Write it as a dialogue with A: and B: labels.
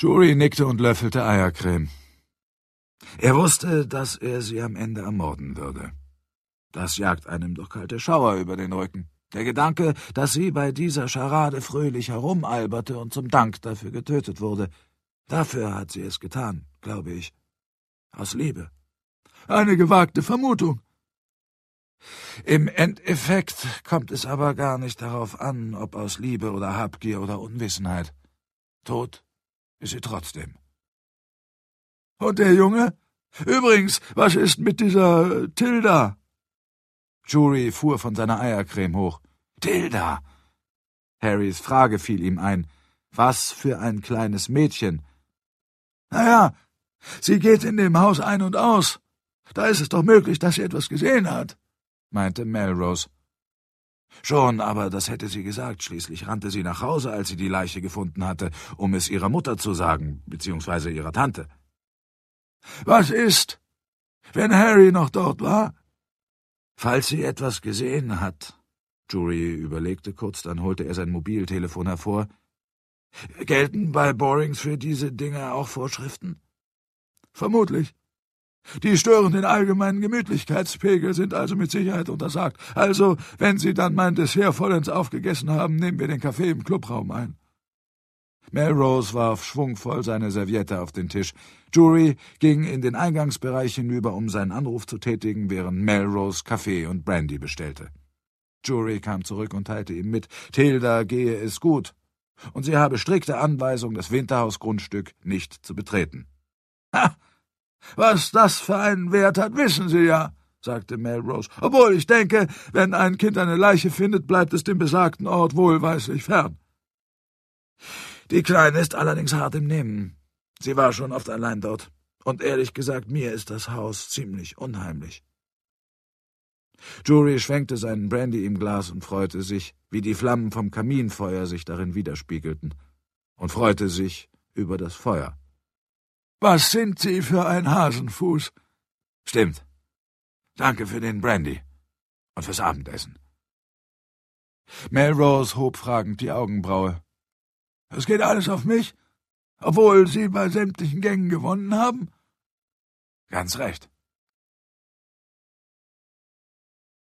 A: Jory nickte und löffelte Eiercreme. Er wusste, dass er sie am Ende ermorden würde. Das jagt einem doch kalte Schauer über den Rücken. Der Gedanke, dass sie bei dieser Scharade fröhlich herumalberte und zum Dank dafür getötet wurde. Dafür hat sie es getan, glaube ich. Aus Liebe. Eine gewagte Vermutung. Im Endeffekt kommt es aber gar nicht darauf an, ob aus Liebe oder Habgier oder Unwissenheit. Tot ist sie trotzdem. Und der Junge? Übrigens, was ist mit dieser Tilda? Jory fuhr von seiner Eiercreme hoch. Tilda! Harrys Frage fiel ihm ein. Was für ein kleines Mädchen. Naja, sie geht in dem Haus ein und aus. Da ist es doch möglich, dass sie etwas gesehen hat, meinte Melrose. Schon, aber das hätte sie gesagt. Schließlich rannte sie nach Hause, als sie die Leiche gefunden hatte, um es ihrer Mutter zu sagen, beziehungsweise ihrer Tante. Was ist, wenn Harry noch dort war? Falls sie etwas gesehen hat. Jory überlegte kurz, dann holte er sein Mobiltelefon hervor. Gelten bei Borings für diese Dinge auch Vorschriften? Vermutlich. Die stören den allgemeinen Gemütlichkeitspegel, sind also mit Sicherheit untersagt. Also, wenn Sie dann mein Dessert vollends aufgegessen haben, nehmen wir den Kaffee im Clubraum ein. Melrose warf schwungvoll seine Serviette auf den Tisch. Jory ging in den Eingangsbereich hinüber, um seinen Anruf zu tätigen, während Melrose Kaffee und Brandy bestellte. Jory kam zurück und teilte ihm mit, Tilda gehe es gut, und sie habe strikte Anweisung, das Winterhausgrundstück nicht zu betreten. »Ha! Was das für einen Wert hat, wissen Sie ja«, sagte Melrose, »obwohl ich denke, wenn ein Kind eine Leiche findet, bleibt es dem besagten Ort wohlweislich fern.« »Die Kleine ist allerdings hart im Nehmen. Sie war schon oft allein dort, und ehrlich gesagt, mir ist das Haus ziemlich unheimlich.« Jory schwenkte seinen Brandy im Glas und freute sich, wie die Flammen vom Kaminfeuer sich darin widerspiegelten, und freute sich über das Feuer. »Was sind Sie für ein Hasenfuß?« »Stimmt. Danke für den Brandy und fürs Abendessen.« Melrose hob fragend die Augenbraue. »Es geht alles auf mich, obwohl Sie bei sämtlichen Gängen gewonnen haben?« »Ganz recht.